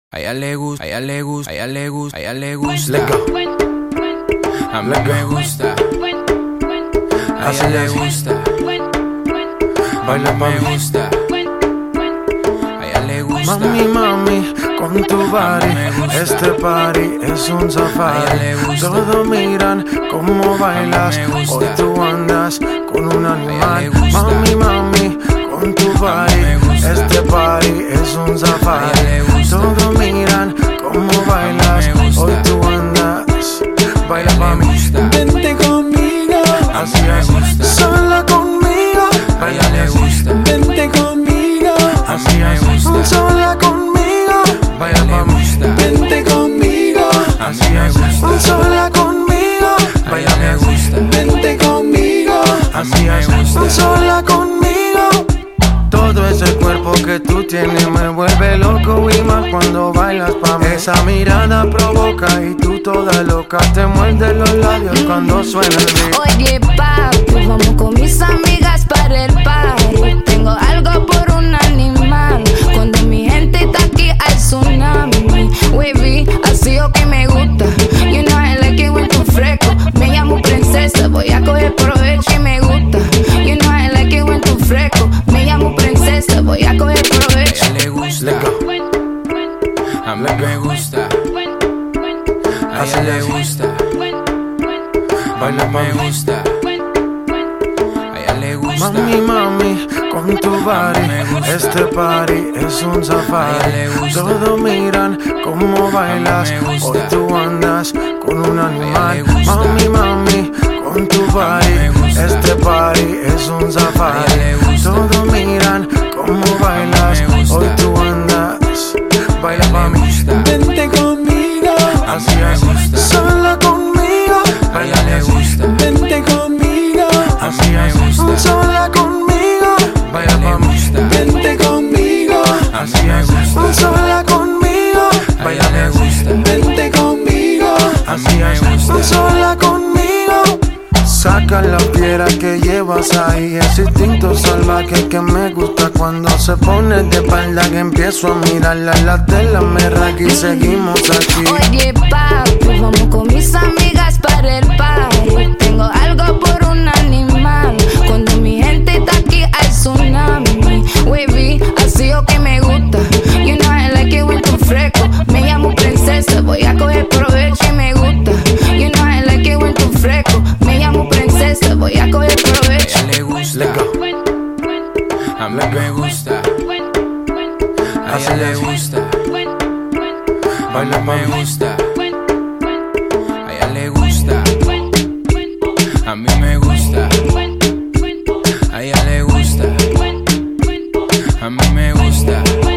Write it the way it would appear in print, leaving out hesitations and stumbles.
A ella le gusta, a ella le gusta, a ella le gusta, a ella le gusta. Let go. A mí me gusta. A ella le gusta. Baila pa' Me mí. gusta. A ella le gusta. Mami, mami, con tu body, me gusta. este party es un A ella safari. le gusta. Todos miran cómo bailas, me gusta. hoy tú andas con un le animal. gusta. Mami, mami, con tu body, me gusta. este party es un A ella safari. le gusta. Todos miran cómo bailas, me gusta. hoy tú andas. Baila A ella pa' le mí, gusta. vente conmigo, A mí así me es, gusta. sola conmigo, A ella le gusta. vente conmigo, así me es, gusta. sola conmigo, baila pa' mí, vente conmigo, así me es, gusta. sola conmigo, A baila ella me gusta. vente conmigo, así me es, gusta. sola conmigo. Todo ese cuerpo que tú tienes me vuelve loco y más cuando bailas pa' mí. Esa mirada provoca y tú toda loca te muerdes los labios cuando suena el beat. Oye, papi, vamos con mis amigas para el party. Tengo algo por un animal. Cuando mi gente está aquí hay tsunami. Wavy, así o que me gusta. You know I like it when tú fresco. Me llamo princesa, voy a coger provecho y me gusta. You know I like it when tú fresco. Me llamo princesa, voy a coger A provecho. ella le gusta. A mí me gusta. A ella le gusta. Baila pa' Me mí. gusta. A ella le gusta. Mami, mami, con tu body, me gusta. este party es un A ella safari. le gusta. Todos miran cómo bailas, me gusta. hoy tú andas con un animal. le gusta. Mami, mami, con tu body, me gusta. este party es un safari. le gusta. Todos miran cómo bailas, me gusta. hoy tú andas. Baila pa' mí, vente conmigo, así me es, gusta. sola conmigo, A ella le gusta. vente conmigo, así me es, gusta. sola conmigo, baila le pa' mí, gusta. vente conmigo, así me es, gusta. sola conmigo, baila le pa' mí, gusta. vente conmigo, así me es, gusta. sola conmigo. Saca la fiera que llevas ahí, ese instinto salvaje que me gusta cuando se pone de espalda, que empiezo a mirarla, la tela me raga y seguimos aquí. Oye, papi, vamos con mis amigas para el party. Tengo algo por un animal. Cuando mi gente está aquí hay tsunami. Wavy, así o que me gusta. You know I like it when tú fresco. Me llamo princesa, voy a coger provecho y me gusta. You know I like it when tú fresco. Me llamo princesa, voy a coger A provecho. ella le gusta. Let go. A mí me gusta. A ella le gusta. Baila pa' Me mí, gusta. A ella le gusta. A mí me gusta. A ella le gusta. A mí me gusta.